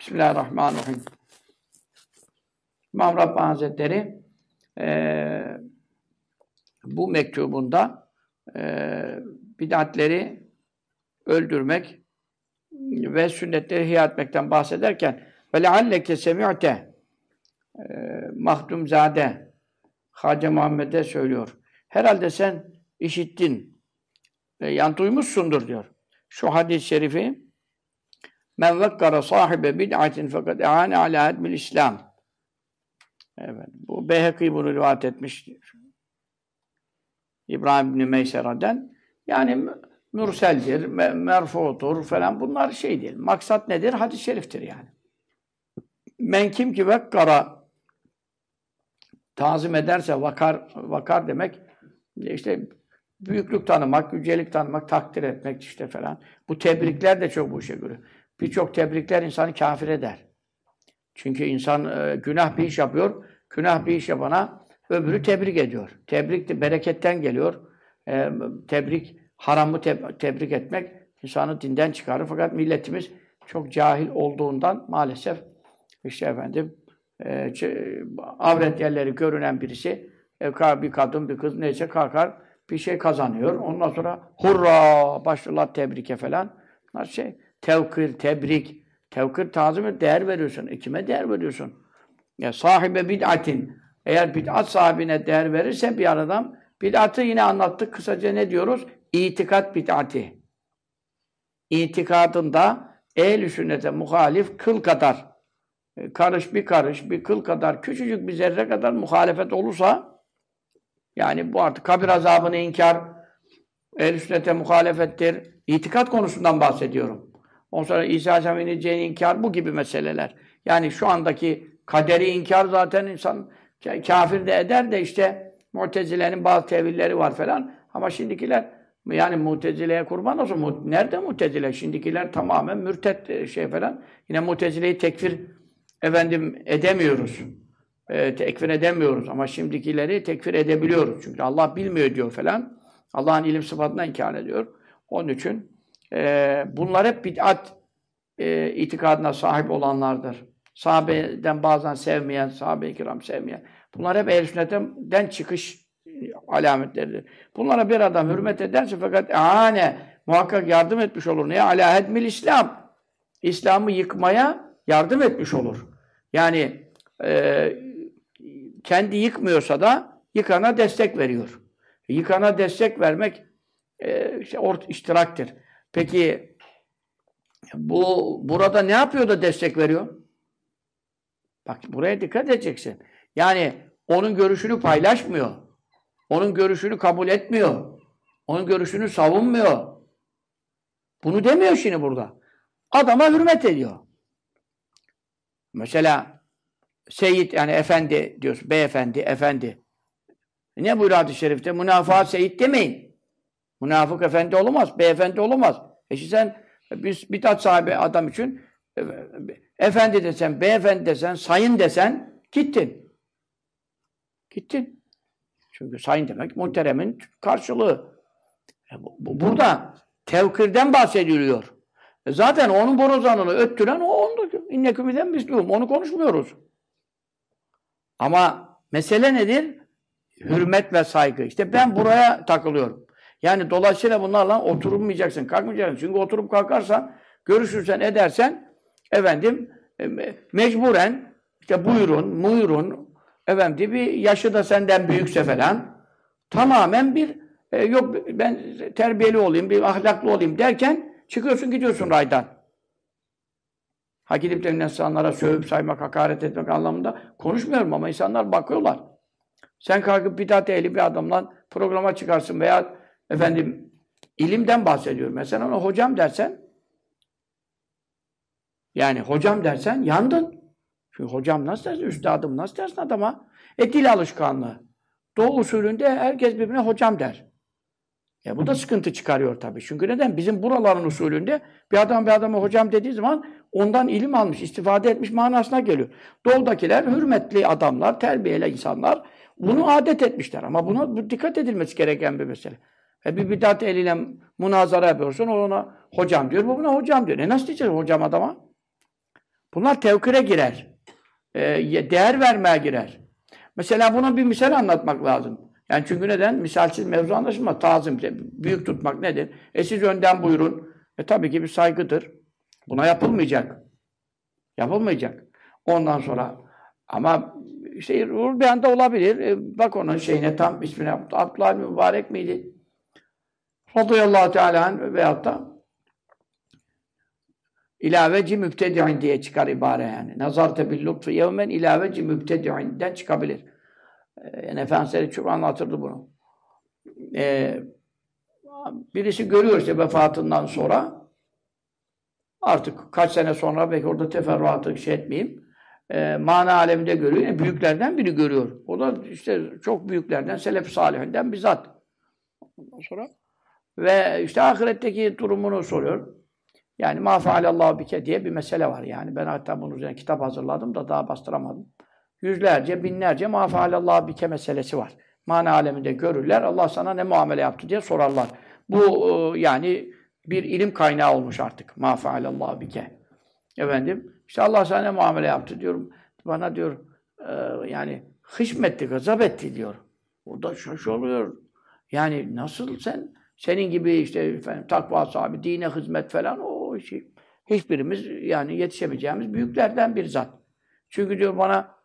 Bismillahirrahmanirrahim. İmam Rabbani Hazretleri bu mektubunda bid'atleri öldürmek ve sünnetleri ihya etmekten bahsederken ve lealleke semi'te Mahdumzade Hacı Muhammed'e söylüyor. Herhalde sen işittin, yani duymuşsundur diyor. Şu hadis-i şerifi men vekkara sahibe bid'atin fakat e'ane ala hedmil İslam. Evet, bu Beyhekî bunu rivayet etmiş. İbrahim bin Meysera'dan. Yani mürseldir, merfudur falan, bunlar şey değil. Maksat nedir? Hadis-i şeriftir yani. Men kim ki vekkara tazim ederse, vakar demek işte büyüklük tanımak, yücelik tanımak, takdir etmek işte falan. Bu tebrikler de çok bu işe göre. Birçok tebrikler insanı kafir eder. Çünkü insan günah bir iş yapıyor, günah bir iş yapana öbürü tebrik ediyor. Tebrik de bereketten geliyor. Tebrik, haramı tebrik etmek insanı dinden çıkarır. Fakat milletimiz çok cahil olduğundan maalesef işte efendim avret yerleri görünen birisi bir kadın, bir kız neyse kalkar bir şey kazanıyor. Ondan sonra hurra başlarlar tebrike falan. Bunlar şey, tevkir, tebrik. Tevkir, tazim, değer veriyorsun. Kime değer veriyorsun? Ya sahibe bid'atin. Eğer bid'at sahibine değer verirse bir adam, bid'atı yine anlattık. Kısaca ne diyoruz? İtikat bid'ati. İtikadında ehl-i sünnete muhalif kıl kadar, bir kıl kadar, küçücük bir zerre kadar muhalefet olursa, yani bu artık kabir azabını inkar, ehl-i sünnete muhalefettir. İtikat konusundan bahsediyorum. Ondan sonra İsa Aleyhisselam'ın ineceğini inkar, bu gibi meseleler. Yani şu andaki kaderi inkar zaten insan kafir de eder de işte Mu'tezile'nin bazı tevilleri var falan. Ama şimdikiler yani Mu'tezile'ye kurban olsun. Nerede Mu'tezile? Şimdikiler tamamen mürtet şey falan. Yine Mu'tezile'yi tekfir edemiyoruz. Tekfir edemiyoruz ama şimdikileri tekfir edebiliyoruz. Çünkü Allah bilmiyor diyor falan. Allah'ın ilim sıfatına inkar ediyor. Onun için bunlar hep bid'at itikadına sahip olanlardır. Sahabeden bazen sevmeyen, sahabe-i kiram sevmeyen. Bunlar hep ehl-i sünnetten çıkış alametleridir. Bunlara bir adam hürmet ederse fakat muhakkak yardım etmiş olur. Ne? Alâ hedmil İslam. İslam'ı yıkmaya yardım etmiş olur. Yani kendi yıkmıyorsa da yıkana destek veriyor. Yıkana destek vermek işte iştiraktır. Peki burada ne yapıyor da destek veriyor? Bak buraya dikkat edeceksin. Yani onun görüşünü paylaşmıyor. Onun görüşünü kabul etmiyor. Onun görüşünü savunmuyor. Bunu demiyor şimdi burada. Adama hürmet ediyor. Mesela Seyyid, yani efendi diyorsun. Beyefendi, efendi. Ne buyuruyor hadis-i şerifte? Münafığa Seyyid demeyin. Münafık efendi olamaz. Beyefendi olamaz. Şimdi sen bid'at sahibi adam için efendi desen, beyefendi desen, sayın desen gittin. Gittin. Çünkü sayın demek muhteremin karşılığı. Burada tevkirden bahsediliyor. Zaten onun borazanını öttüren o ondur. İnnekümiden mislûhum. Onu konuşmuyoruz. Ama mesele nedir? Hürmet ve saygı. İşte ben buraya takılıyorum. Yani dolayısıyla bunlarla oturmayacaksın, kalkmayacaksın. Çünkü oturup kalkarsan, görüşürsen, edersen mecburen işte buyurun bir yaşı da senden büyükse falan tamamen yok ben terbiyeli olayım, bir ahlaklı olayım derken çıkıyorsun gidiyorsun raydan. Ha gidip de insanlara sövüp saymak, hakaret etmek anlamında konuşmuyorum ama insanlar bakıyorlar. Sen kalkıp bid'at ehli bir adamla programa çıkarsın veya ilimden bahsediyorum. Mesela ona hocam dersen, yani hocam dersen yandın. Çünkü hocam nasıl dersin, üstadım nasıl dersin adama? Dil alışkanlığı. Doğu usulünde herkes birbirine hocam der. Bu da sıkıntı çıkarıyor tabii. Çünkü neden? Bizim buraların usulünde bir adama hocam dediği zaman ondan ilim almış, istifade etmiş manasına geliyor. Doğudakiler hürmetli adamlar, terbiyeli insanlar bunu adet etmişler. Ama buna dikkat edilmesi gereken bir mesele. Bir bid'at eliyle münazara yapıyorsun, ona hocam diyor, bu buna hocam diyor. Nasıl diyeceğiz hocam adama? Bunlar tevkire girer. Değer vermeye girer. Mesela buna bir misal anlatmak lazım. Yani çünkü neden? Misalsiz mevzu anlaşılmaz. Tazim, büyük tutmak nedir? Siz önden buyurun. Tabii ki bir saygıdır. Buna yapılmayacak. Yapılmayacak. Ondan sonra ama işte ruhul beyanda olabilir. Bak onun şeyine tam ismine Abdullah Mübarek miydi? Radıyallahu Teala anh veyahut da İlaveci mübtedi'in diye çıkar ibare yani. Nazarte bil lütfu yevmen ilaveci mübtedi'inden çıkabilir. Yani Efendimiz çok anlatırdı bunu. Birisi görüyor işte vefatından sonra artık kaç sene sonra belki orada teferruatı şey etmeyeyim. Mana aleminde görüyor. Yani büyüklerden biri görüyor. O da işte çok büyüklerden, selef-i salihinden bir zat. Ondan sonra ve işte ahiretteki durumunu soruyor. Yani mâ fealallahu bike diye bir mesele var yani. Ben hatta bunun üzerine kitap hazırladım da daha bastıramadım. Yüzlerce, binlerce mâ fealallahu bike meselesi var. Mana aleminde görürler. Allah sana ne muamele yaptı diye sorarlar. Bu yani bir ilim kaynağı olmuş artık. Mâ fealallahu bike. Efendim, işte Allah sana ne muamele yaptı diyorum. Bana diyor yani hışmetti, gazap etti diyor. O da şaşırıyor. Yani nasıl senin gibi işte efendim, takva sahibi, dine hizmet falan o şey. Hiçbirimiz yani yetişemeyeceğimiz büyüklerden bir zat. Çünkü diyor bana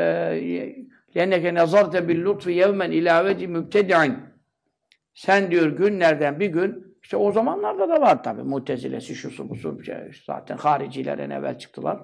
لَنَّكَ نَظَرْتَ بِالْلُطْفِ يَوْمًا اِلَى وَجِ مُبْتَدِعٍ Sen diyor günlerden bir gün işte o zamanlarda da var tabii Mutezilesi, şusu busu zaten haricilerden evvel çıktılar.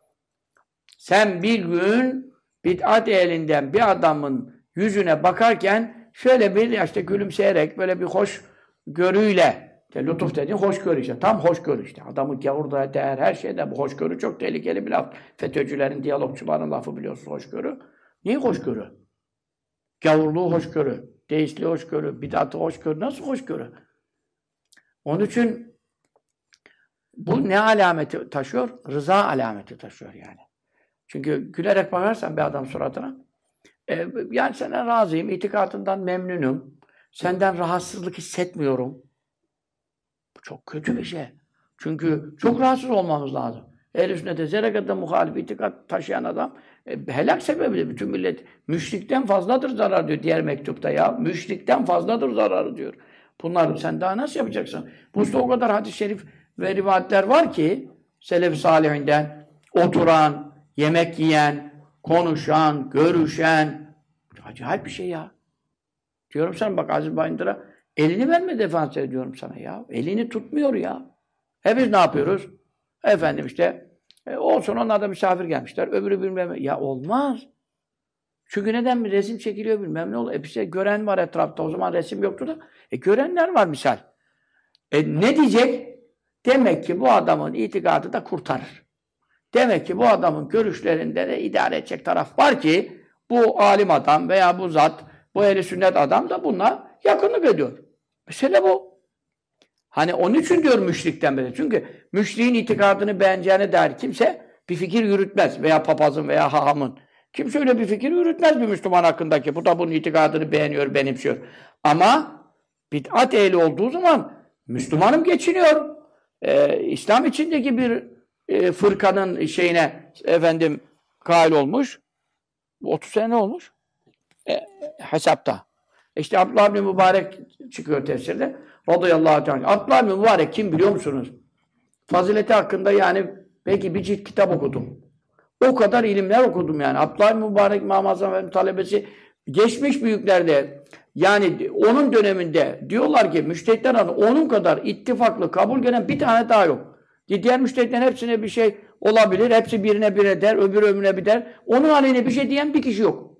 Sen bir gün bid'at ehlinden bir adamın yüzüne bakarken şöyle bir işte gülümseyerek böyle bir hoş görüyle lütuf dediğin hoşgörü işte. Tam hoşgörü işte. Adamın gavurda değer her şeyde bu hoşgörü çok tehlikeli bir laf. FETÖ'cülerin, diyalogçuların lafı biliyorsunuz hoşgörü. Niye hoşgörü? Gavurluğu hoşgörü, deistliği hoşgörü, bid'atı hoşgörü. Nasıl hoşgörü? Onun için bu ne alameti taşıyor? Rıza alameti taşıyor yani. Çünkü gülerek bakarsan bir adam suratına yani senden razıyım, itikadından memnunum, senden rahatsızlık hissetmiyorum. Bu çok kötü bir şey. Çünkü çok rahatsız olmamız lazım. Ehl-i sünnete zerre kadar muhalif itikat taşıyan adam helak sebebidir. Bütün millet müşrikten fazladır zarar diyor diğer mektupta ya. Müşrikten fazladır zararı diyor. Bunları sen daha nasıl yapacaksın? Bu işte o kadar hadis-i şerif ve rivayetler var ki selef-i salihinden oturan, yemek yiyen, konuşan, görüşen acayip bir şey ya. Diyorum sana bak Aziz Bayındır'a elini vermedi Efendimiz diyorum sana ya. Elini tutmuyor ya. Biz ne yapıyoruz? Efendim işte olsun onlar da misafir gelmişler. Öbürü bilmem ne. Ya olmaz. Çünkü neden bir resim çekiliyor bilmem ne oluyor. Bir şey gören var etrafta. O zaman resim yoktu da. Görenler var misal. Ne diyecek? Demek ki bu adamın itikadı da kurtarır. Demek ki bu adamın görüşlerinde de idare edecek taraf var ki bu alim adam veya bu zat, bu ehl-i sünnet adam da bununla yakınlık ediyor. Mesele bu. Hani onun için diyor müşrikten beri. Çünkü müşriğin itikadını beğeneceğine dair kimse bir fikir yürütmez. Veya papazın veya hahamın. Kimse öyle bir fikir yürütmez bir Müslüman hakkındaki. Bu da bunun itikadını beğeniyor, benimsiyor. Ama bid'at ehli olduğu zaman Müslümanım geçiniyor. İslam içindeki bir fırkanın şeyine efendim kail olmuş. 30 sene olmuş. Hesapta. İşte Abdullah bin Mübarek çıkıyor tefsirde. Radıyallahu teala. Abdullah bin Mübarek kim biliyor musunuz? Fazileti hakkında yani belki bir cilt kitap okudum. O kadar ilimler okudum yani. Abdullah bin Mübarek İmam-ı Azam talebesi geçmiş büyüklerde yani onun döneminde diyorlar ki müştehitler onun kadar ittifaklı kabul gelen bir tane daha yok. Diğer müştehitlerin hepsine bir şey olabilir. Hepsi birine bir der, öbürü öbürüne bir der. Onun aleyhine bir şey diyen bir kişi yok.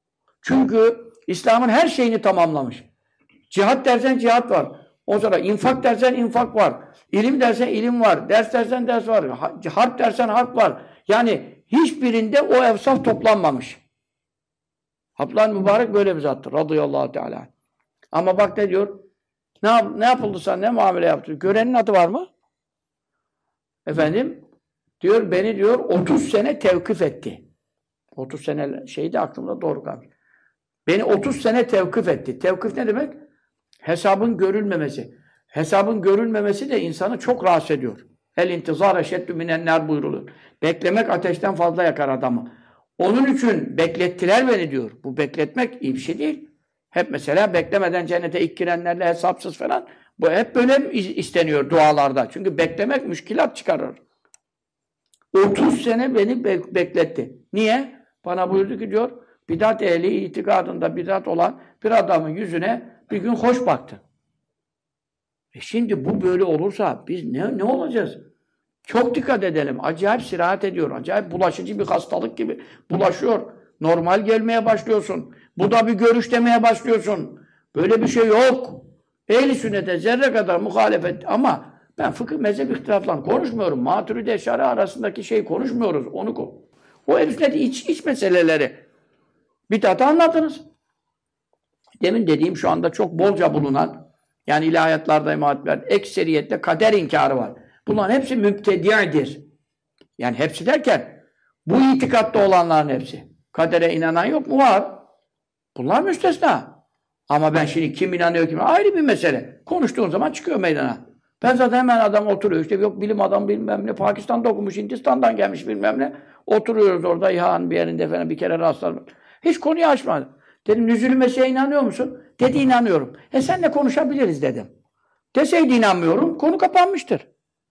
Çünkü İslam'ın her şeyini tamamlamış. Cihat dersen cihat var. O sonra infak dersen infak var. İlim dersen ilim var. Ders dersen ders var. Harp dersen harp var. Yani hiçbirinde o evsaf toplanmamış. Abdullah Mübarek böyle bir zattır. Radıyallahu teala. Ama bak ne diyor? Ne yapıldı sana? Ne muamele yaptı? Görenin adı var mı? Efendim? Diyor beni diyor 30 sene tevkif etti. 30 sene şeydi aklımda doğru kalmış. Beni 30 sene tevkif etti. Tevkif ne demek? Hesabın görülmemesi. Hesabın görülmemesi de insanı çok rahatsız ediyor. El intizar eşeddü minennâr buyrulur. Beklemek ateşten fazla yakar adamı. Onun için beklettiler beni diyor. Bu bekletmek iyi bir şey değil. Hep mesela beklemeden cennete ilk girenlerle hesapsız falan. Bu hep böyle isteniyor dualarda. Çünkü beklemek müşkilat çıkarır. 30 sene beni bekletti. Niye? Bana buyurdu ki diyor, bidat ehli itikadında bidat olan bir adamın yüzüne bir gün hoş baktı. Şimdi bu böyle olursa biz ne olacağız? Çok dikkat edelim. Acayip sirahat ediyor. Acayip bulaşıcı bir hastalık gibi bulaşıyor. Normal gelmeye başlıyorsun. Bu da bir görüş demeye başlıyorsun. Böyle bir şey yok. Ehl-i sünnete zerre kadar muhalefet ama ben fıkıh mezhep ihtilaflarını konuşmuyorum. Maturidi Eşari arasındaki şeyi konuşmuyoruz. O ehl-i sünnet iç meseleleri. Bidatı anladınız. Demin dediğim şu anda çok bolca bulunan yani ilahiyatlarda imametler ekseriyetle kader inkarı var. Bunların hepsi mübtedi'dir. Yani hepsi derken bu itikatta olanların hepsi. Kadere inanan yok mu? Var. Bunlar müstesna. Ama ben şimdi kim inanıyor kim ayrı bir mesele. Konuştuğun zaman çıkıyor meydana. Ben zaten hemen adam oturuyor. İşte yok bilim adamı bilmem ne. Pakistan'da okumuş, Hindistan'dan gelmiş bilmem ne. Oturuyoruz orada İHA'nın bir yerinde falan bir kere rastladım. Hiç konuyu açmadı. Dedim nüzul-i Mesih'e inanıyor musun? Dedi inanıyorum. Seninle konuşabiliriz dedim. Deseydi inanmıyorum. Konu kapanmıştır.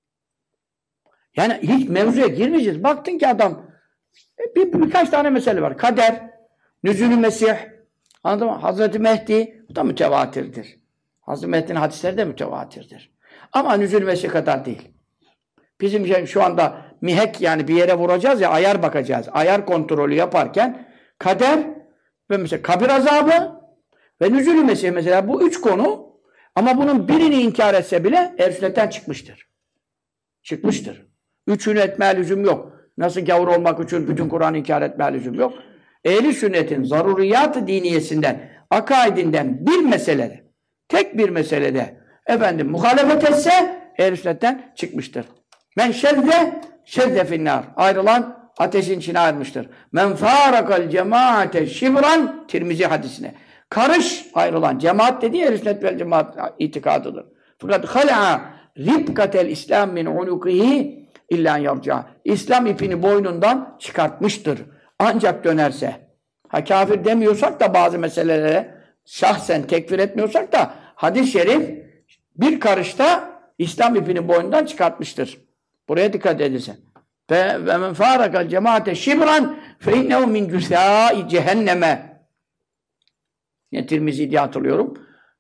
Yani hiç mevzuya girmeyeceğiz. Baktın ki adam birkaç tane mesele var. Kader, nüzul-i Mesih, anladın mı? Hazreti Mehdi, bu da mütevatirdir. Hazreti Mehdi'nin hadisleri de mütevatirdir. Ama nüzul-i Mesih kadar değil. Bizim şu anda mihek yani bir yere vuracağız ya, ayar bakacağız. Ayar kontrolü yaparken kader ve mesela kabir azabı ve nüzul-i Mesih mesela bu üç konu ama bunun birini inkar etse bile ehl-i sünnetten çıkmıştır. Çıkmıştır. Üçünü etmeye lüzum yok. Nasıl gavur olmak için bütün Kur'an'ı inkar etmeye lüzum yok. Ehl-i sünnetin zaruriyat-ı diniyesinden, akaidinden bir meselede, tek bir meselede muhalefet etse ehl-i sünnetten çıkmıştır. Men şedde finnâr. Ayrılan ateşin içine ayrılmıştır. Men fârakal cemaate şibran Tirmizi hadisine. Karış ayrılan. Cemaat dediği ehl-i sünnet vel cemaat itikadıdır. Fakat hal'a ribkatel İslam min unukihi illa yarca. İslam ipini boynundan çıkartmıştır. Ancak dönerse. Ha kafir demiyorsak da bazı meselelere şahsen tekfir etmiyorsak da hadis-i şerif bir karışta İslam ipini boynundan çıkartmıştır. Buraya dikkat edilsin. Ve men farakal cemaate şibran fe innehu min cüsâi cehenneme. Yine Tirmizi diye hatırlıyorum.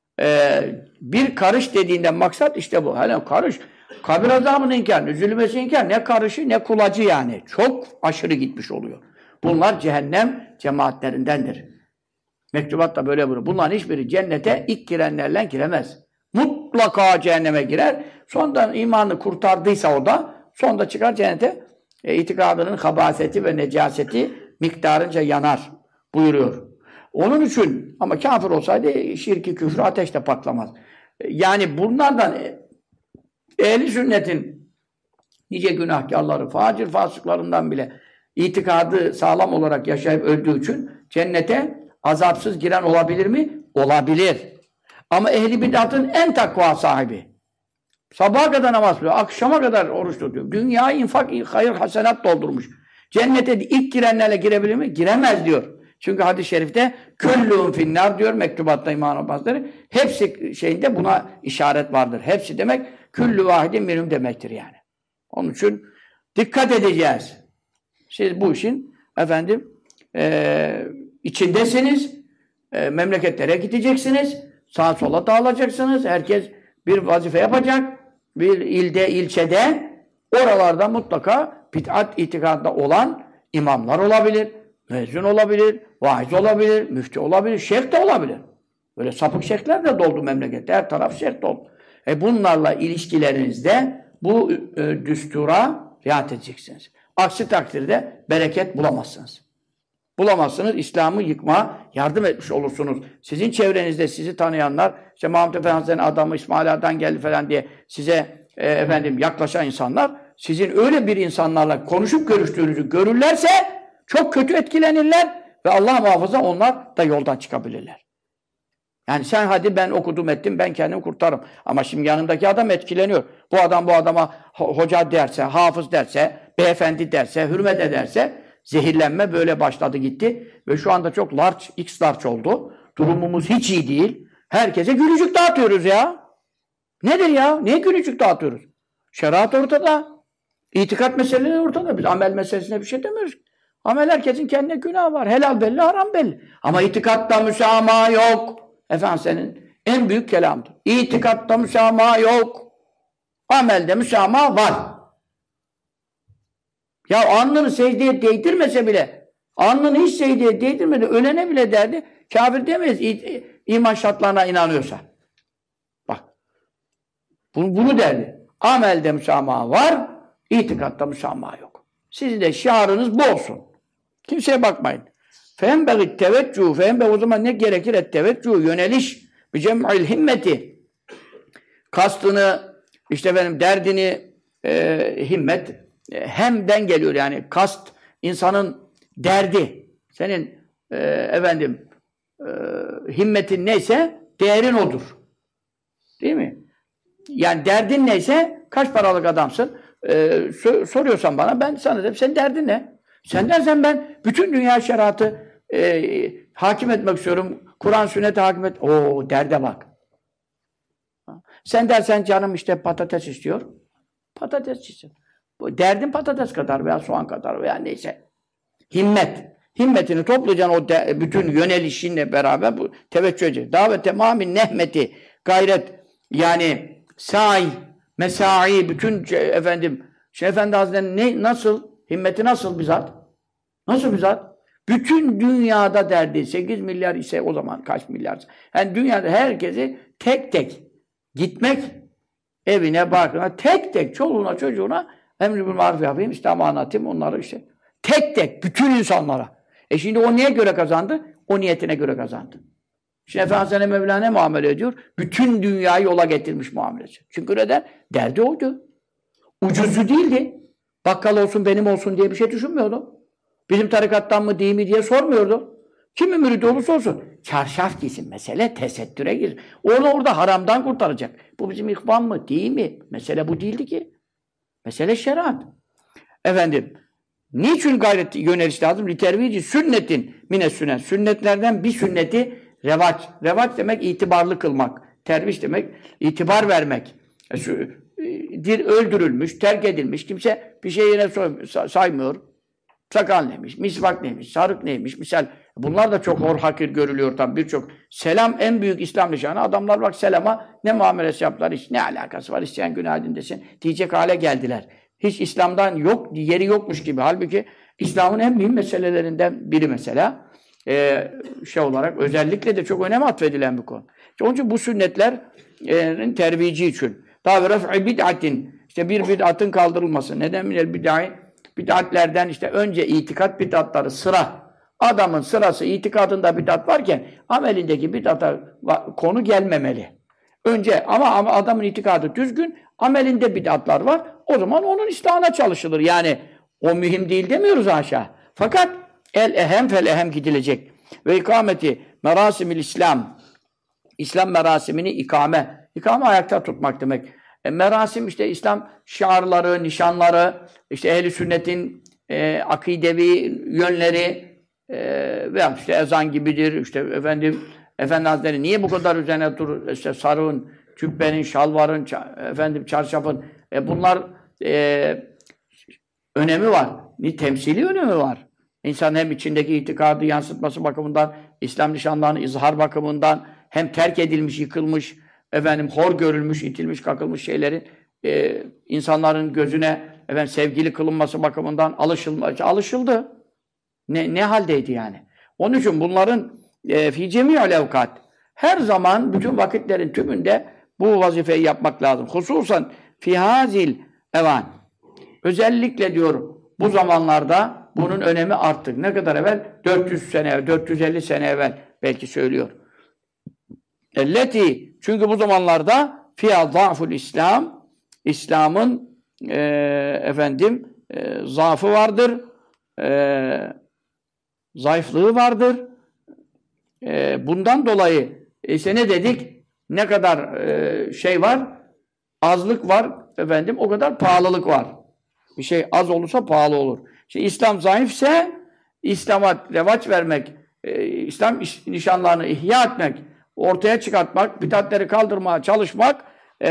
Bir karış dediğinden maksat işte bu. Hele karış. Kabir azabını inkar, nüzul-i Mesih inkar. Ne karışı ne kulacı yani. Çok aşırı gitmiş oluyor. Bunlar cehennem cemaatlerindendir. Mektubat da böyle buyuruyor. Bunların hiçbiri cennete ilk girenlerle giremez. Mutlaka cehenneme girer. Sonradan imanı kurtardıysa o da sonunda çıkar cennete. İtikadının habaseti ve necaseti miktarınca yanar buyuruyor. Onun için ama kafir olsaydı şirki küfrü ateşte patlamaz. Yani bunlardan ehl-i sünnetin nice günahkarları, facir fasıklarından bile itikadı sağlam olarak yaşayıp öldüğü için cennete azapsız giren olabilir mi? Olabilir. Ama ehli bid'atın en takva sahibi. Sabaha kadar namaz kılıyor, akşama kadar oruç tutuyor. Dünyayı infak, hayır, hasenat doldurmuş. Cennete ilk girenlerle girebilir mi? Giremez diyor. Çünkü hadis-i şerifte küllûn finnâr diyor mektubatta İmam Hazretleri. Hepsi şeyinde buna işaret vardır. Hepsi demek küllü vahidin minhum demektir yani. Onun için dikkat edeceğiz. Siz bu işin içindesiniz. Memleketlere gideceksiniz. Sağa sola dağılacaksınız. Herkes bir vazife yapacak. Bir ilde, ilçede oralarda mutlaka bid'at itikadında olan imamlar olabilir. Müezzin olabilir, vaiz olabilir, müftü olabilir, şeyh de olabilir. Böyle sapık şeyhler de doldu memlekette. Her taraf şeyh doldu. Bunlarla ilişkilerinizde bu düstura riayet edeceksiniz. Aksi takdirde bereket bulamazsınız. Bulamazsınız. İslam'ı yıkma, yardım etmiş olursunuz. Sizin çevrenizde sizi tanıyanlar, işte Mahmud Efendi'nin adamı İsmail Ağa'dan geldi falan diye size yaklaşan insanlar, sizin öyle bir insanlarla konuşup görüştüğünüzü görürlerse çok kötü etkilenirler ve Allah muhafaza onlar da yoldan çıkabilirler. Yani sen hadi ben okudum ettim ben kendimi kurtarırım. Ama şimdi yanındaki adam etkileniyor. Bu adam bu adama hoca derse, hafız derse, beyefendi derse, hürmet ederse zehirlenme böyle başladı gitti. Ve şu anda çok large, x large oldu. Durumumuz hiç iyi değil. Herkese gülücük dağıtıyoruz ya. Nedir ya? Niye gülücük dağıtıyoruz? Şeriat ortada. İtikat meseleleri ortada. Biz amel meselesine bir şey demiyoruz. Amel herkesin kendine günahı var. Helal belli, haram belli. Ama itikatta müsamaha yok. Efendim senin en büyük kelamdır. İtikatta müsamaha yok. Amelde müsamaha var. Ya alnını secdeye değdirmese bile, alnını hiç secdeye değdirmedi, ölene bile derdi, kafir demeyiz iman şartlarına inanıyorsa. Bak, bunu derdi. Amelde müsamaha var, itikatta müsamaha yok. Sizin de şiarınız bu olsun. Kimseye bakmayın. Fehembegi teveccüh, fehembegi o zaman ne gerekir? Teveccüh, yöneliş, bir cem'il himmeti. Kastını, işte benim derdini, himmet, hemden geliyor yani kast, insanın derdi. Senin himmetin neyse değerin odur. Değil mi? Yani derdin neyse kaç paralık adamsın? Soruyorsan bana ben sana derim senin derdin ne? Sen dersen ben bütün dünya şeriatı hakim etmek istiyorum. Kur'an sünnete hakim et. Oo derde bak. Sen dersen canım işte patates istiyor. Patates istiyor. Derdin patates kadar veya soğan kadar veya neyse. Himmet. Himmetini toplayacaksın o bütün yönelişinle beraber bu teveccüh edeceksin. Davet temamin nehmeti, gayret yani sa'i, mesai, bütün Şeyh Efendi Hazretleri'nin nasıl? Himmeti nasıl bizzat? Nasıl bizzat? Bütün dünyada derdi 8 milyar ise o zaman kaç milyar? Yani dünyada herkesi tek tek gitmek evine, barkına, tek tek çoluğuna, çocuğuna emri bil maruf yapayım, İslam'ı anlatayım, onları işte. Tek tek, bütün insanlara. Şimdi o niye göre kazandı? O niyetine göre kazandı. Şimdi Efendimiz'e Mevla ne muamele ediyor? Bütün dünyayı yola getirmiş muamelesi. Çünkü neden? Derdi oydu. Ucuzu değildi. Bakkal olsun, benim olsun diye bir şey düşünmüyordu. Bizim tarikattan mı değil mi diye sormuyordu. Kimin müridi olursa olsun. Çarşaf giysin. Mesele tesettüre gir. Orada haramdan kurtaracak. Bu bizim ihvan mı? Değil mi? Mesele bu değildi ki. Mesele şeriat. Niçin gayret yöneliş lazım? Litervici sünnetin mine sünnet. Sünnetlerden bir sünneti revaç. Revaç demek itibarlı kılmak. Terviş demek itibar vermek. Öldürülmüş, terk edilmiş. Kimse bir şey yine saymıyor. Sakal neymiş, misvak neymiş, sarık neymiş. Misal bunlar da çok hor hakir görülüyor tabii birçok. Selam en büyük İslam nişanı. Adamlar bak selama ne muamelesi yaptılar. Hiç ne alakası var isteyen günah dinlesin diyecek hale geldiler. Hiç İslam'dan yeri yokmuş gibi. Halbuki İslam'ın en mühim meselelerinden biri mesela. Olarak özellikle de çok önem atfedilen bir konu. Onun için bu sünnetlerin terbici için. Daha ve ref'i bid'atin. İşte bir bid'atın kaldırılması. Neden minel bid'ai? Bid'atlerden işte önce itikat bid'atları sıra. Adamın sırası itikadında bid'at varken amelindeki bid'ata konu gelmemeli. Önce ama adamın itikadı düzgün, amelinde bid'atlar var. O zaman onun islahına çalışılır. Yani o mühim değil demiyoruz aşağı. Fakat el ehem fel ehem gidilecek. Ve ikameti merasimil İslam. İslam merasimini ikame. İkame ayakta tutmak demek. Merasim işte İslam şiarları, nişanları, işte ehl-i sünnetin akidevi yönleri veya işte ezan gibidir. İşte Efendi Hazretleri niye bu kadar üzerine durur? İşte sarığın, cübbenin, şalvarın, çarşafın. Bunlar önemi var. Temsili önemi var. İnsan hem içindeki itikadı yansıtması bakımından, İslam nişanlarının izhar bakımından, hem terk edilmiş, yıkılmış, hor görülmüş, itilmiş, kakılmış şeylerin insanların gözüne sevgili kılınması bakımından alışıldı. Ne haldeydi yani? Onun için bunların fi cemi'ül evkat her zaman bütün vakitlerin tümünde bu vazifeyi yapmak lazım. Hususan fi hazil evan. Özellikle diyor bu zamanlarda bunun önemi arttı. Ne kadar evvel? 400 sene evvel, 450 sene evvel belki söylüyor. Elleti çünkü bu zamanlarda fiyâ zâful İslam İslam'ın zaafı vardır. Zayıflığı vardır. Bundan dolayı işte ne dedik? Ne kadar şey var? Azlık var. O kadar pahalılık var. Bir şey az olursa pahalı olur. Şimdi İslam zayıfse İslam'a revaç vermek, İslam nişanlarını ihya etmek, ortaya çıkartmak, bidatleri kaldırmaya çalışmak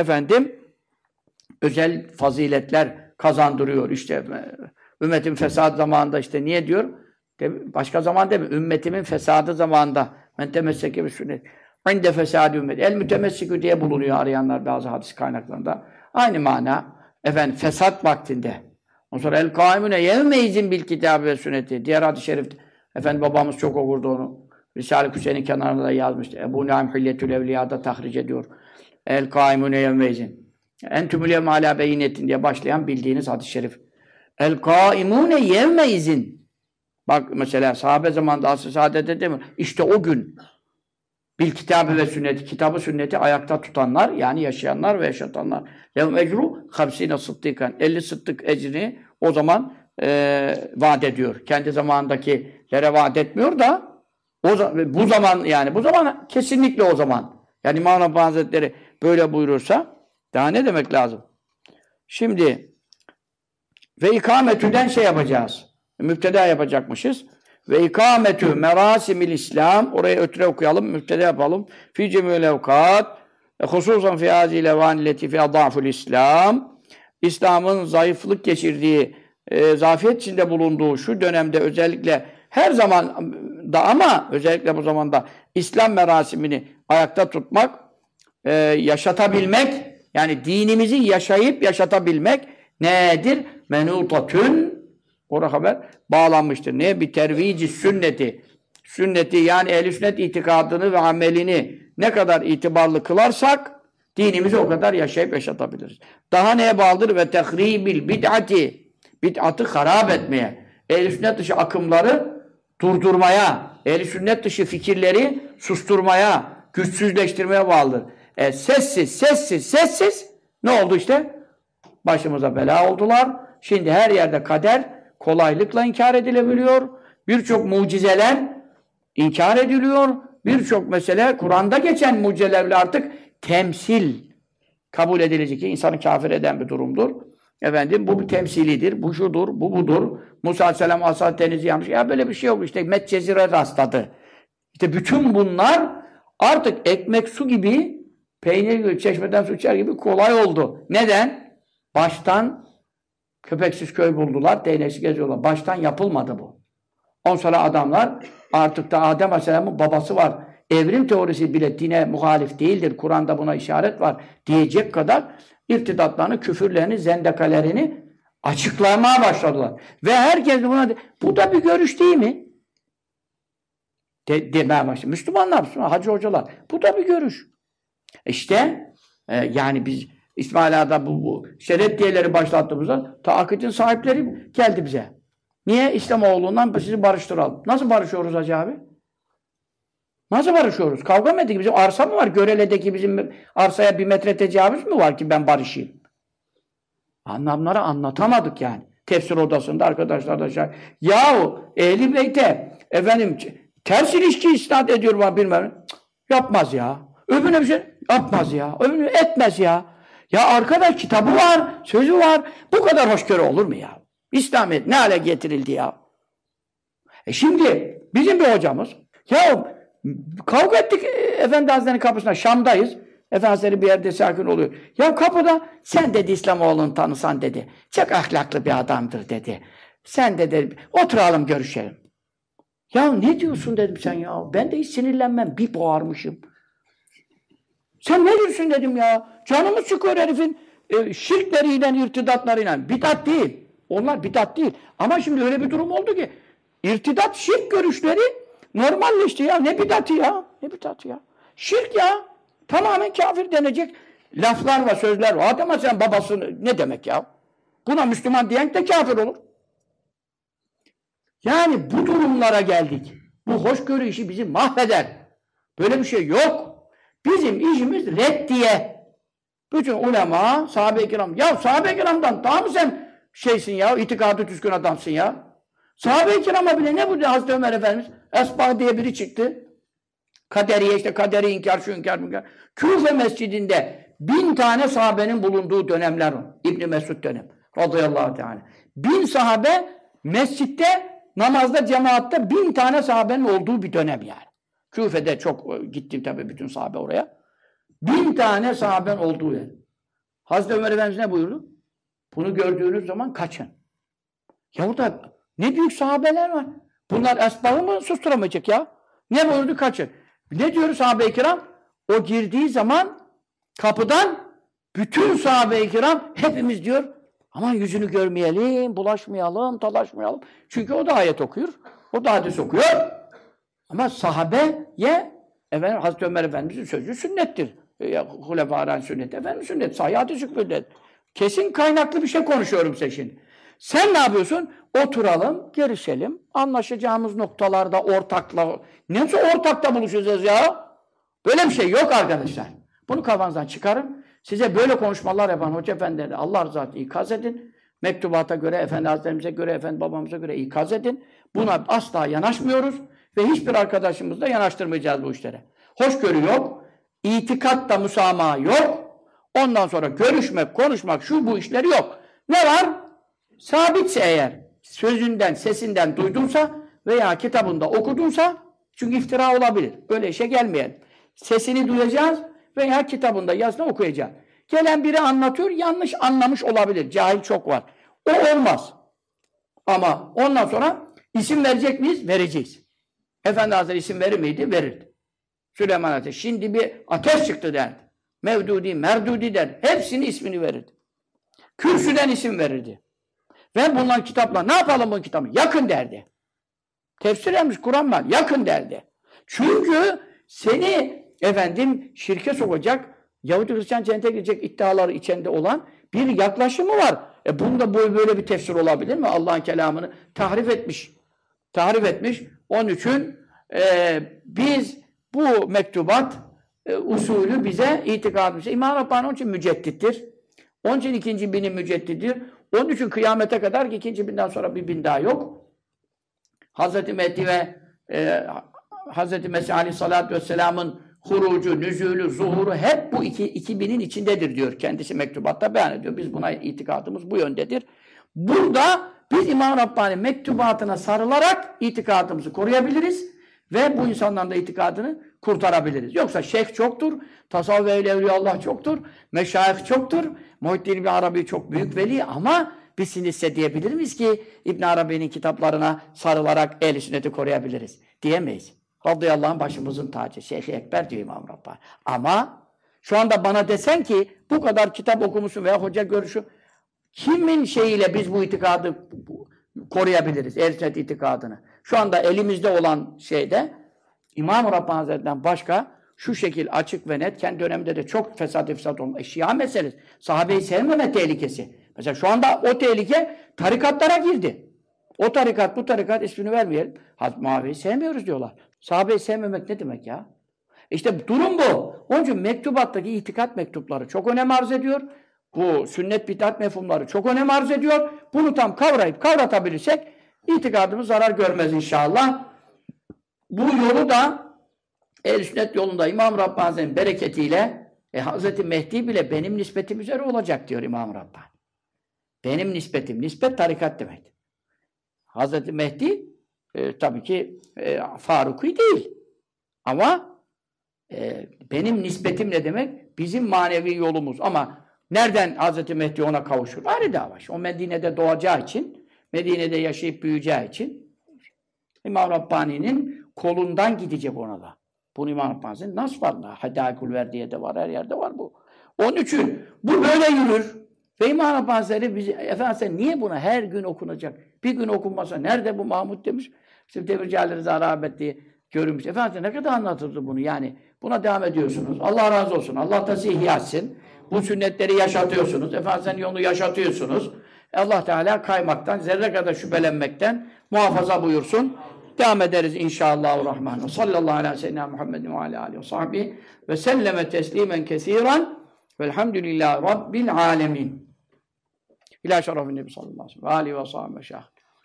özel faziletler kazandırıyor. İşte ümmetin fesadı zamanında işte niye diyor? Başka zaman değil mi? Ümmetimin fesadı zamanında men temesseke bi sünnet. İnde fesadi ümmet. El mütemessikü diye bulunuyor arayanlar bazı hadis kaynaklarında. Aynı mana. Fesat vaktinde. Ondan sonra el kaimune yevmeyzin bil kitabı ve sünneti. Diğer hadis-i şerif. Babamız çok okurdu onu. Risale-i Hüseyin'in kenarında da yazmıştı. Ebu Naim Hilyetül Evliya'da tahric ediyor. El kaimune yevmeyzin. Entümül yevme alâ beyinetin diye başlayan bildiğiniz hadis-i şerif. El kaimune yevmeyzin. Bak mesela sahabe zamanında asr-ı saadette değil mi? İşte o gün bil kitabı ve sünneti, kitabı sünneti ayakta tutanlar, yani yaşayanlar ve yaşatanlar. Lehum ecru hamsine sıddıkan. 50 sıddık ecrini o zaman vaat ediyor. Kendi zamandakilere vaat etmiyor da bu zaman kesinlikle o zaman. Yani İmam Rabbani Hazretleri böyle buyurursa daha ne demek lazım? Şimdi ve ikametüden şey yapacağız. Müpteda yapacakmışız. Ve ikametü merasimil İslam. Oraya ötüre okuyalım, müpteda yapalım. Fi cemî'l evkât. Hususan fi hâzî levânilleti fi adâful İslam. İslam'ın zayıflık geçirdiği, zafiyet içinde bulunduğu şu dönemde özellikle her zaman da ama özellikle bu zamanda İslam merasimini ayakta tutmak, yaşatabilmek, yani dinimizi yaşayıp yaşatabilmek nedir? Menûtatün, orada haber bağlanmıştır. Ne? Bir tervici sünneti. Sünneti yani ehl-i sünnet itikadını ve amelini ne kadar itibarlı kılarsak dinimizi o kadar yaşayıp yaşatabiliriz. Daha neye bağlıdır? Ve tehribil bid'ati. Bid'atı harap etmeye. Ehl-i sünnet dışı akımları durdurmaya, ehl-i sünnet dışı fikirleri susturmaya, güçsüzleştirmeye bağlıdır. Sessiz ne oldu işte? Başımıza bela oldular. Şimdi her yerde kader kolaylıkla inkar edilebiliyor. Birçok mucizeler inkar ediliyor. Birçok mesele Kur'an'da geçen mucizelerle artık temsil kabul edilecek ki insanı kafir eden bir durumdur. Bu bir temsilidir, bu şudur, bu budur. Musa Aleyhisselam Asad Deniz'i yanmış. Ya böyle bir şey yok işte Medcezir'e rastladı. İşte bütün bunlar artık ekmek su gibi, peynir gibi, çeşmeden su içer gibi kolay oldu. Neden? Baştan köpeksiz köy buldular, değneksiz geziyorlar. Baştan yapılmadı bu. Ondan sonra adamlar artık da Adem Aleyhisselam'ın babası var. Evrim teorisi bile dine muhalif değildir. Kur'an'da buna işaret var diyecek kadar irtidatlarını, küfürlerini, zendekalerini açıklamaya başladılar. Ve herkes buna bu da bir görüş değil mi? Demeye başladı. Müslümanlar, hacı hocalar. Bu da bir görüş. İşte yani biz İsmail Ağa'da bu reddiyeleri başlattığımızda ta akidin sahipleri geldi bize. Niye? İslamoğlu'ndan sizi barıştıralım. Nasıl barışıyoruz Hacı abi? Nasıl barışıyoruz? Kavga mı ettik? Bizim arsa mı var? Görele'deki bizim arsaya 1 metre tecavüz mü var ki ben barışayım? Anlamları anlatamadık yani. Tefsir odasında arkadaşlar da şahit. Yahu Ehl-i Beyt'e ters ilişki isnat ediyor bana bilmem. Yapmaz ya. Öbürüne bir şey yapmaz ya. Öbürüne etmez ya. Ya arkadaş kitabı var, sözü var. Bu kadar hoşgörü olur mu ya? İslamiyet ne hale getirildi ya? Şimdi bizim bir hocamız ya kavga ettik Efendi Hazretleri'nin kapısına. Şam'dayız. Efendi Hazretleri bir yerde sakin oluyor. Ya kapıda sen dedi İslamoğlu'nu tanısan dedi. Çok ahlaklı bir adamdır dedi. Sen dedi oturalım görüşelim. Ya ne diyorsun dedim sen ya. Ben de hiç sinirlenmem. Bir bağırmışım. Sen ne diyorsun dedim ya. Canımı çıkıyor herifin şirkleriyle, irtidatlarıyla. Bidat değil. Onlar bidat değil. Ama şimdi öyle bir durum oldu ki irtidat, şirk görüşleri normalleşti ya. Ne bidatı ya? Ne bidatı ya? Şirk ya. Tamamen kafir denecek laflar var, sözler var. Adama sen babasını ne demek ya? Buna Müslüman diyen de kafir olur. Yani bu durumlara geldik. Bu hoşgörü işi bizi mahveder. Böyle bir şey yok. Bizim işimiz reddiye. Bütün ulema, sahabe-i kiram. Ya sahabe-i kiramdan daha mı sen şeysin ya, itikadı düzgün adamsın ya? Sahabe-i kirama bile ne bu Hazreti Ömer Efendimiz? Esbah diye biri çıktı. Kaderiye işte kaderi inkar, şu inkar, bu inkar. Küfe mescidinde 1000 tane sahabenin bulunduğu dönemler o. İbn-i Mesud dönem. Radıyallahu teala. 1000 sahabe mescitte, namazda, cemaatte 1000 tane sahabenin olduğu bir dönem yani. Küfe'de çok gittim tabii bütün sahabe oraya. 1000 tane sahaben olduğu yer. Hazreti Ömer Efendimiz ne buyurdu? Bunu gördüğünüz zaman kaçın. Ya burada ne büyük sahabeler var. Bunlar esbabı mı susturamayacak ya? Ne buyurdu? Kaçın. Ne diyor sahabe-i kiram? O girdiği zaman kapıdan bütün sahabe-i kiram hepimiz diyor aman yüzünü görmeyelim, bulaşmayalım, talaşmayalım. Çünkü o da ayet okuyor. O da hadis okuyor. Ama sahabeye Hazreti Ömer Efendimiz'in sözü sünnettir. Hulefâ'nın sünneti, Efendimiz sünnet. Sahih hadis hükmünde. Kesin kaynaklı bir şey konuşuyorum size şimdi. Sen ne yapıyorsun? Oturalım, görüşelim. Anlaşacağımız noktalarda ortakla... Nasıl ortakta buluşacağız ya? Böyle bir şey yok arkadaşlar. Bunu kafanızdan çıkarın. Size böyle konuşmalar yapan hoca efendileri Allah rızası için ikaz edin. Mektubata göre, Efendi Hazretlerimize göre, Efendi babamıza göre ikaz edin. Buna asla yanaşmıyoruz ve hiçbir arkadaşımızı da yanaştırmayacağız bu işlere. Hoşgörü yok, itikatta musamaha yok. Ondan sonra görüşmek, konuşmak, şu bu işleri yok. Ne var? Sabitse eğer, sözünden, sesinden duydunsa veya kitabında okudunsa, çünkü iftira olabilir. Böyle işe gelmeyelim. Sesini duyacağız veya kitabında yazıda okuyacağız. Gelen biri anlatıyor, yanlış anlamış olabilir. Cahil çok var. O olmaz. Ama ondan sonra isim verecek miyiz? Vereceğiz. Efendi Hazretleri isim verir miydi? Verirdi. Süleyman Ateş. Şimdi bir ateş çıktı derdi. Mevdudi, Merdudi der. Hepsinin ismini verirdi. Kürsüden isim verirdi. Ve bunların kitaplar, ne yapalım bu kitabı? Yakın derdi. Tefsir etmiş, Kur'an var. Yakın derdi. Çünkü seni şirke sokacak, Yahudi Hristiyan cennete girecek iddiaları içinde olan bir yaklaşımı var. Bunda böyle bir tefsir olabilir mi? Allah'ın kelamını tahrif etmiş. Tahrif etmiş. Onun için biz bu mektubat usulü bize itikadımız. İmam Rabbani onun için müceddittir. Onun için ikinci binin müceddidir. Onun için kıyamete kadar ki ikinci binden sonra bir bin daha yok. Hazreti Mehdi ve Hazreti Mesih Aleyhisselatü Vesselam'ın hurucu, nüzulü, zuhuru hep bu iki binin içindedir diyor. Kendisi mektubatta beyan ediyor. Biz buna itikadımız bu yöndedir. Burada biz İmam Rabbani mektubatına sarılarak itikadımızı koruyabiliriz ve bu insanların da itikadını kurtarabiliriz. Yoksa şeyh çoktur, tasavvuf ehli evliyaullah çoktur, meşayih çoktur, Muhittin İbn Arabi çok büyük veli ama biz şimdi diyebilir miyiz ki İbn Arabi'nin kitaplarına sarılarak ehl-i sünneti koruyabiliriz? Diyemeyiz. Radıyallahu anh başımızın tacı. Şeyh-i Ekber diyor İmam Rabbani. Ama şu anda bana desen ki bu kadar kitap okumuşsun veya hoca görüşü kimin şeyiyle biz bu itikadı koruyabiliriz? Ehl-i sünnet itikadını. Şu anda elimizde olan şeyde İmam Rabbani Hazretleri'nden başka şu şekil açık ve net kendi döneminde de çok fesat olmuş. Şia meselesi. Sahabeyi sevmeme tehlikesi. Mesela şu anda o tehlike tarikatlara girdi. O tarikat, bu tarikat ismini vermeyelim. Hazreti Muaviye'yi sevmiyoruz diyorlar. Sahabeyi sevmemek ne demek ya? İşte durum bu. Onun için mektubattaki itikat mektupları çok önem arz ediyor. Bu sünnet bidat mefhumları çok önem arz ediyor. Bunu tam kavrayıp kavratabilirsek itikadımız zarar görmez inşallah. Bu yolu da ehl-i sünnet yolunda İmam Rabbani'nin bereketiyle Hazreti Mehdi bile benim nispetim üzere olacak diyor İmam Rabbani. Benim nispetim. Nispet tarikat demek. Hazreti Mehdi tabii ki Faruki değil. Ama benim nispetim ne demek? Bizim manevi yolumuz. Ama nereden Hazreti Mehdi ona kavuşur? Ayrı dava. O Medine'de doğacağı için, Medine'de yaşayıp büyüyeceği için İmam Rabbani'nin kolundan gidecek ona da. Bunu İmam Rabbani'nin nas var. Hadâikul Verdiye'de var, her yerde var bu. Onun için bu böyle yürür. Ve İmam Rabbani bizi, efendim sen niye buna her gün okunacak? Bir gün okunmasa nerede bu Mahmud demiş. Şimdi Demirci Ali Rıza Rağbet diye görünmüş. Efendim ne kadar anlatırdı bunu yani. Buna devam ediyorsunuz. Allah razı olsun. Allah da sizi ihya etsin. Bu sünnetleri yaşatıyorsunuz. Efendim sen yolunu yaşatıyorsunuz. Allah Teala kaymaktan, zerre kadar şüphelenmekten muhafaza buyursun. Devam ederiz inşallahurrahman. Sallallahu aleyhi ve sellem Muhammedin ve aleyhi ve sahbihi ve selleme teslimen kesiran velhamdülillahi rabbil alemin. İlâ şerefin nebi sallallahu aleyhi ve sellem ve aleyhi ve sahbihi ve şahı.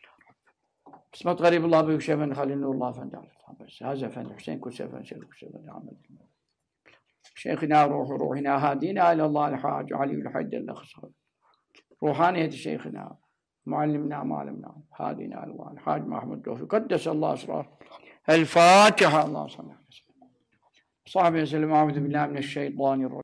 Kısmet garibullah büyük şefenin Halil Nurullah Efendi Hazreti Efendi Hüseyin Kutsi Efendi Şerif Kutsi Efendi Ahmet Şeyhina ruhu ruhina hadina ilallahil hâcu aliyyül haddellâh ruhaniyeti şeyhina, muallimna malimna, hadina Allah'ın, Hacı Mahmud Tevfik, kaddesallahu esrar. El Fatiha. Allah'a sallallahu aleyhi ve sellem. Sahibi sellem, a'udhu billahi mineşşeytanirracim.